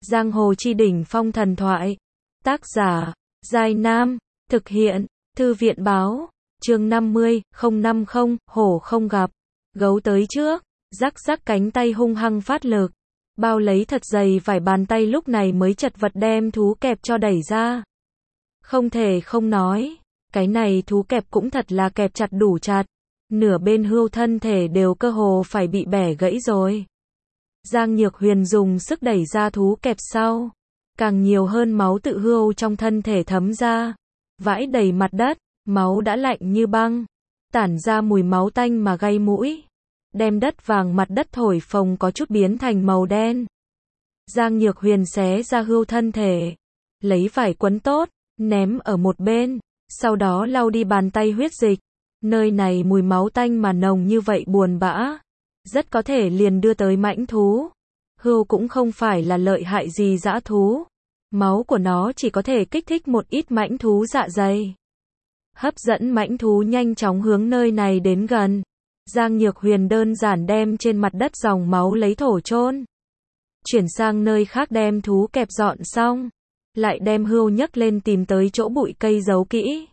Giang hồ chi đỉnh phong thần thoại. Tác giả, Giai Nam. Thực hiện, Thư viện báo. Chương 50, 050, hổ không gặp. Gấu tới trước, rắc rắc cánh tay hung hăng phát lực. Bao lấy thật dày vải bàn tay lúc này mới chật vật đem thú kẹp cho đẩy ra. Không thể không nói, cái này thú kẹp cũng thật là kẹp chặt đủ chặt. Nửa bên hươu thân thể đều cơ hồ phải bị bẻ gãy rồi. Giang Nhược Huyền dùng sức đẩy ra thú kẹp sau. Càng nhiều hơn máu tự hươu trong thân thể thấm ra. Vãi đầy mặt đất, máu đã lạnh như băng. Tản ra mùi máu tanh mà gây mũi. Đem đất vàng mặt đất thổi phồng có chút biến thành màu đen. Giang Nhược Huyền xé ra hươu thân thể. Lấy vải quấn tốt, ném ở một bên. Sau đó lau đi bàn tay huyết dịch. Nơi này mùi máu tanh mà nồng như vậy buồn bã. Rất có thể liền đưa tới mãnh thú. Hươu cũng không phải là lợi hại gì dã thú. Máu của nó chỉ có thể kích thích một ít mãnh thú dạ dày. Hấp dẫn mãnh thú nhanh chóng hướng nơi này đến gần. Giang Nhược Huyền đơn giản đem trên mặt đất dòng máu lấy thổ chôn. Chuyển sang nơi khác đem thú kẹp dọn xong. Lại đem hươu nhấc lên tìm tới chỗ bụi cây giấu kỹ.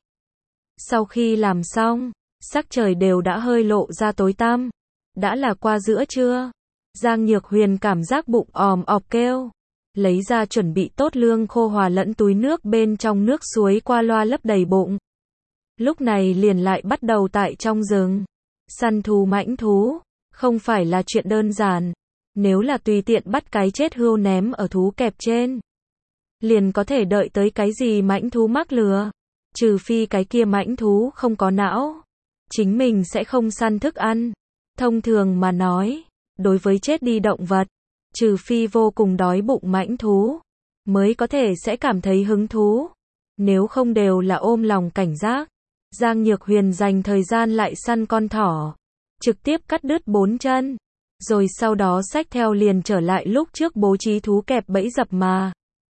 Sau khi làm xong, sắc trời đều đã hơi lộ ra tối tăm. Đã là qua giữa trưa. Giang Nhược Huyền cảm giác bụng òm ọp kêu. Lấy ra chuẩn bị tốt lương khô hòa lẫn túi nước bên trong nước suối qua loa lấp đầy bụng. Lúc này liền lại bắt đầu tại trong rừng. Săn thú mãnh thú. Không phải là chuyện đơn giản. Nếu là tùy tiện bắt cái chết hươu ném ở thú kẹp trên. Liền có thể đợi tới cái gì mãnh thú mắc lừa. Trừ phi cái kia mãnh thú không có não. Chính mình sẽ không săn thức ăn. Thông thường mà nói, đối với chết đi động vật, trừ phi vô cùng đói bụng mãnh thú, mới có thể sẽ cảm thấy hứng thú. Nếu không đều là ôm lòng cảnh giác. Giang Nhược Huyền dành thời gian lại săn con thỏ. Trực tiếp cắt đứt 4 chân. Rồi sau đó xách theo liền trở lại lúc trước bố trí thú kẹp bẫy dập mà.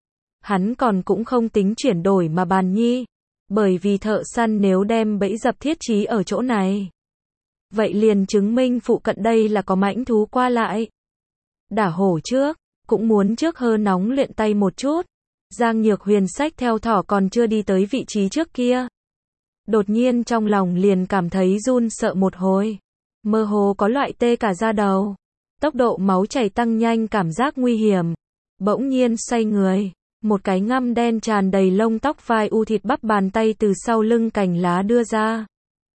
Hắn còn cũng không tính chuyển đổi mà bàn nhi. Bởi vì thợ săn nếu đem bẫy dập thiết trí ở chỗ này. Vậy liền chứng minh phụ cận đây là có mãnh thú qua lại. Đả hổ trước, cũng muốn trước hơ nóng luyện tay một chút. Giang Nhược Huyền xách theo thỏ còn chưa đi tới vị trí trước kia. Đột nhiên trong lòng liền cảm thấy run sợ một hồi. Mơ hồ có loại tê cả da đầu. Tốc độ máu chảy tăng nhanh cảm giác nguy hiểm. Bỗng nhiên xoay người. Một cái ngăm đen tràn đầy lông tóc vai u thịt bắp bàn tay từ sau lưng cành lá đưa ra.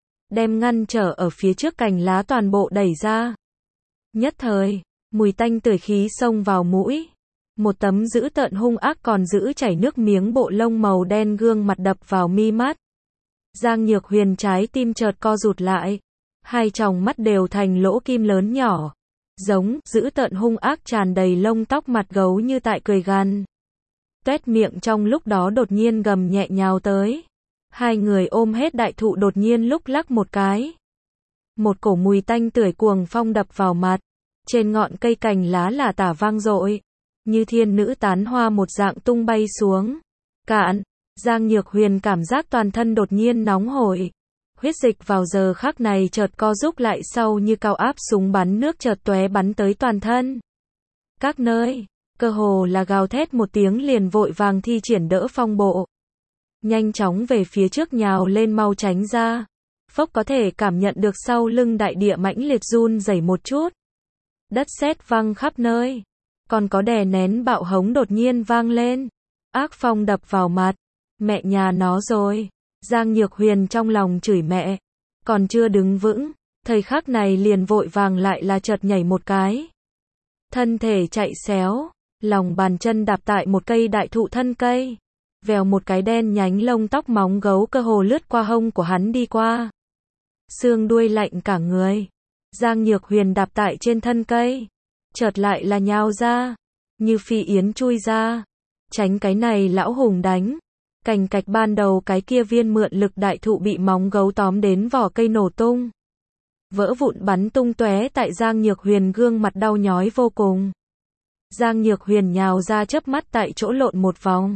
Đem ngăn trở ở phía trước cành lá toàn bộ đẩy ra. Nhất thời, mùi tanh tưởi khí xông vào mũi. Một tấm dữ tợn hung ác còn giữ chảy nước miếng bộ lông màu đen gương mặt đập vào mi mắt. Giang Nhược Huyền trái tim chợt co rụt lại. Hai tròng mắt đều thành lỗ kim lớn nhỏ. Giống, dữ tợn hung ác tràn đầy lông tóc mặt gấu như tại cười gằn. Tuét miệng trong lúc đó đột nhiên gầm nhẹ nhào tới. Hai người ôm hết đại thụ đột nhiên lúc lắc một cái. Một cổ mùi tanh tưởi cuồng phong đập vào mặt. Trên ngọn cây cành lá là tả vang dội. Như thiên nữ tán hoa một dạng tung bay xuống. Cạn. Giang Nhược Huyền cảm giác toàn thân đột nhiên nóng hổi. Huyết dịch vào giờ khắc này chợt co rúm lại sau như cao áp súng bắn nước chợt tóe bắn tới toàn thân. Các nơi, cơ hồ là gào thét một tiếng liền vội vàng thi triển đỡ phong bộ. Nhanh chóng về phía trước nhào lên mau tránh ra. Phốc có thể cảm nhận được sau lưng đại địa mãnh liệt run rẩy một chút. Đất sét văng khắp nơi. Còn có đè nén bạo hống đột nhiên vang lên. Ác phong đập vào mặt. Mẹ nhà nó rồi. Giang Nhược Huyền trong lòng chửi mẹ. Còn chưa đứng vững. Thời khắc này liền vội vàng lại là chợt nhảy một cái. Thân thể chạy xéo. Lòng bàn chân đạp tại một cây đại thụ thân cây. Vèo một cái đen nhánh lông tóc móng gấu cơ hồ lướt qua hông của hắn đi qua. Xương đuôi lạnh cả người. Giang Nhược Huyền đạp tại trên thân cây. Chợt lại là nhào ra. Như phi yến chui ra. Tránh cái này lão hùng đánh. Cành cạch ban đầu cái kia viên mượn lực đại thụ bị móng gấu tóm đến vỏ cây nổ tung. Vỡ vụn bắn tung tóe tại Giang Nhược Huyền gương mặt đau nhói vô cùng. Giang Nhược Huyền nhào ra chớp mắt tại chỗ lộn một vòng.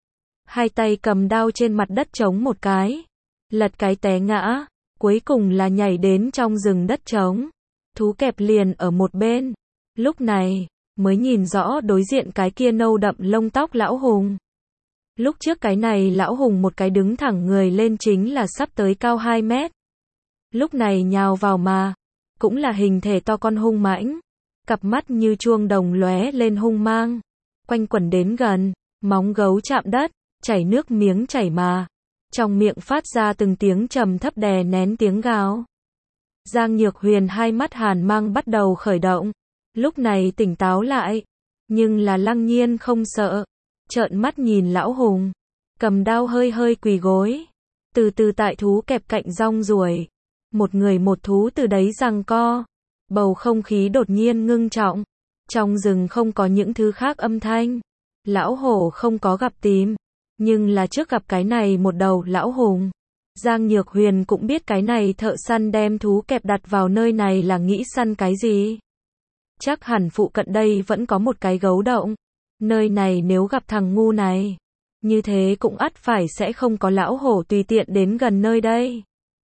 Hai tay cầm đao trên mặt đất chống một cái. Lật cái té ngã. Cuối cùng là nhảy đến trong rừng đất trống. Thú kẹp liền ở một bên. Lúc này, mới nhìn rõ đối diện cái kia nâu đậm lông tóc lão hùng. Lúc trước cái này lão hùng một cái đứng thẳng người lên chính là sắp tới cao 2 mét. Lúc này nhào vào mà, cũng là hình thể to con hung mãnh, cặp mắt như chuông đồng lóe lên hung mang, quanh quẩn đến gần, móng gấu chạm đất, chảy nước miếng chảy mà, trong miệng phát ra từng tiếng trầm thấp đè nén tiếng gào. Giang Nhược Huyền hai mắt hàn mang bắt đầu khởi động, lúc này tỉnh táo lại, nhưng là Lăng Nhiên không sợ, trợn mắt nhìn lão hùng, cầm đao hơi hơi quỳ gối, từ từ tại thú kẹp cạnh rong ruổi, một người một thú từ đấy giằng co, bầu không khí đột nhiên ngưng trọng, trong rừng không có những thứ khác âm thanh, lão hổ không có gặp tìm, nhưng là trước gặp cái này một đầu lão hùng. Giang Nhược Huyền cũng biết cái này thợ săn đem thú kẹp đặt vào nơi này là nghĩ săn cái gì. Chắc hẳn phụ cận đây vẫn có một cái gấu động. Nơi này nếu gặp thằng ngu này, như thế cũng ắt phải sẽ không có lão hổ tùy tiện đến gần nơi đây.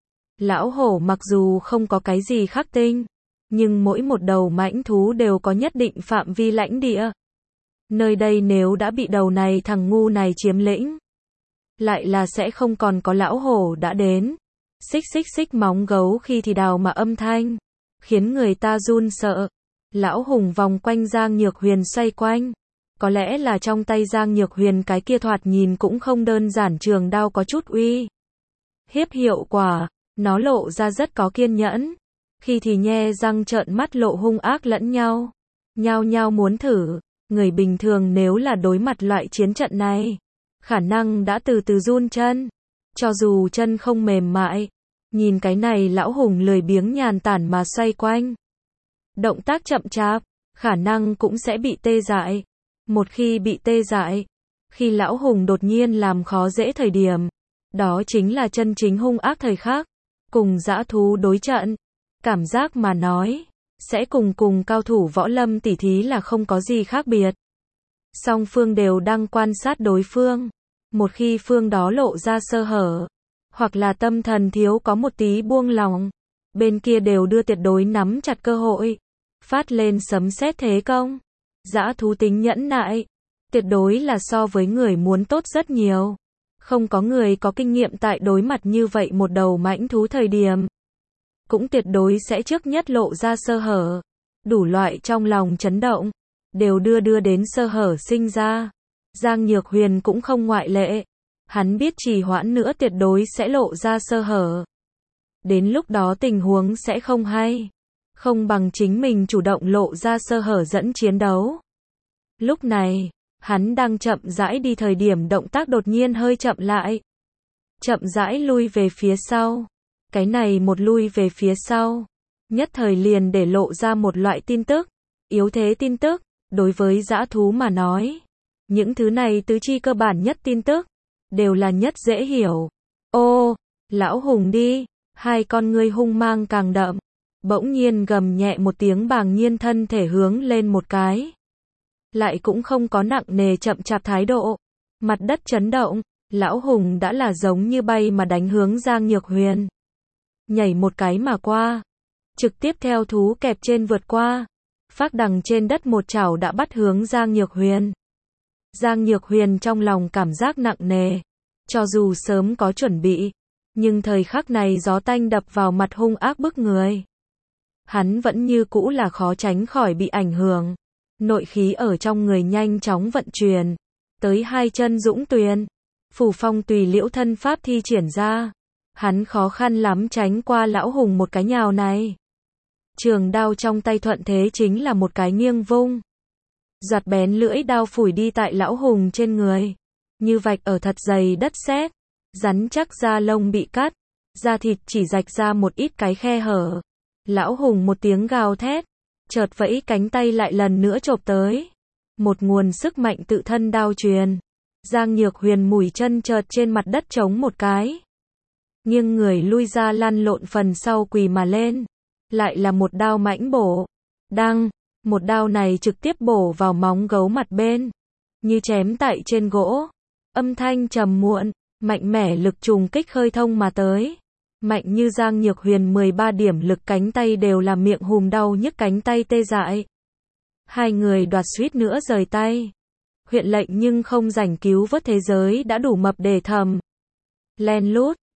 Lão hổ mặc dù không có cái gì khắc tinh, nhưng mỗi một đầu mãnh thú đều có nhất định phạm vi lãnh địa. Nơi đây nếu đã bị đầu này thằng ngu này chiếm lĩnh, lại là sẽ không còn có lão hổ đã đến. Xích xích xích móng gấu khi thì đào mà âm thanh, khiến người ta run sợ. Lão hùng vòng quanh Giang Nhược Huyền xoay quanh. Có lẽ là trong tay Giang Nhược Huyền cái kia thoạt nhìn cũng không đơn giản trường đao có chút uy hiếp hiệu quả, nó lộ ra rất có kiên nhẫn. Khi thì nhe răng trợn mắt lộ hung ác lẫn nhau. Nhao nhao muốn thử, người bình thường nếu là đối mặt loại chiến trận này, khả năng đã từ từ run chân. Cho dù chân không mềm mại, nhìn cái này lão hùng lười biếng nhàn tản mà xoay quanh. Động tác chậm chạp, khả năng cũng sẽ bị tê dại. Một khi bị tê dại, khi lão hùng đột nhiên làm khó dễ thời điểm, đó chính là chân chính hung ác thời khắc, cùng dã thú đối trận. Cảm giác mà nói, sẽ cùng cao thủ võ lâm tỉ thí là không có gì khác biệt. Song phương đều đang quan sát đối phương. Một khi phương đó lộ ra sơ hở, hoặc là tâm thần thiếu có một tí buông lỏng, bên kia đều đưa tuyệt đối nắm chặt cơ hội, phát lên sấm sét thế công. Dã thú tính nhẫn nại, tuyệt đối là so với người muốn tốt rất nhiều. Không có người có kinh nghiệm tại đối mặt như vậy một đầu mãnh thú thời điểm, cũng tuyệt đối sẽ trước nhất lộ ra sơ hở. Đủ loại trong lòng chấn động, đều đưa đến sơ hở sinh ra. Giang Nhược Huyền cũng không ngoại lệ. Hắn biết trì hoãn nữa tuyệt đối sẽ lộ ra sơ hở. Đến lúc đó tình huống sẽ không hay. Không bằng chính mình chủ động lộ ra sơ hở dẫn chiến đấu. Lúc này, hắn đang chậm rãi đi thời điểm động tác đột nhiên hơi chậm lại. Chậm rãi lui về phía sau. Cái này một lui về phía sau, nhất thời liền để lộ ra một loại tin tức. Yếu thế tin tức, đối với dã thú mà nói. Những thứ này tứ chi cơ bản nhất tin tức, đều là nhất dễ hiểu. Ô, lão hùng đi, hai con ngươi hung mang càng đậm. Bỗng nhiên gầm nhẹ một tiếng bàng nhiên thân thể hướng lên một cái. Lại cũng không có nặng nề chậm chạp thái độ. Mặt đất chấn động, lão hùng đã là giống như bay mà đánh hướng Giang Nhược Huyền. Nhảy một cái mà qua. Trực tiếp theo thú kẹp trên vượt qua. Phác đằng trên đất một chảo đã bắt hướng Giang Nhược Huyền. Giang Nhược Huyền trong lòng cảm giác nặng nề. Cho dù sớm có chuẩn bị, nhưng thời khắc này gió tanh đập vào mặt hung ác bức người. Hắn vẫn như cũ là khó tránh khỏi bị ảnh hưởng. Nội khí ở trong người nhanh chóng vận chuyển. Tới hai chân dũng tuyền. Phủ phong tùy liễu thân pháp thi triển ra. Hắn khó khăn lắm tránh qua lão hùng một cái nhào này. Trường đao trong tay thuận thế chính là một cái nghiêng vung. Giọt bén lưỡi đao phủi đi tại lão hùng trên người. Như vạch ở thật dày đất sét. Rắn chắc da lông bị cắt. Da thịt chỉ rạch ra một ít cái khe hở. Lão hùng một tiếng gào thét. Chợt vẫy cánh tay lại lần nữa chộp tới. Một nguồn sức mạnh tự thân đao truyền. Giang Nhược Huyền mùi chân chợt trên mặt đất chống một cái. Nghiêng người lui ra lăn lộn phần sau quỳ mà lên. Lại là một đao mãnh bổ. Đăng, một đao này trực tiếp bổ vào móng gấu mặt bên. Như chém tại trên gỗ. Âm thanh trầm muộn, mạnh mẽ lực trùng kích khơi thông mà tới. Mạnh như Giang Nhược Huyền 13 điểm lực cánh tay đều là miệng hùm đau nhức cánh tay tê dại. Hai người đoạt suýt nữa rời tay. Huyện lệnh nhưng không rảnh cứu vớt thế giới đã đủ mập để thầm. Len lút.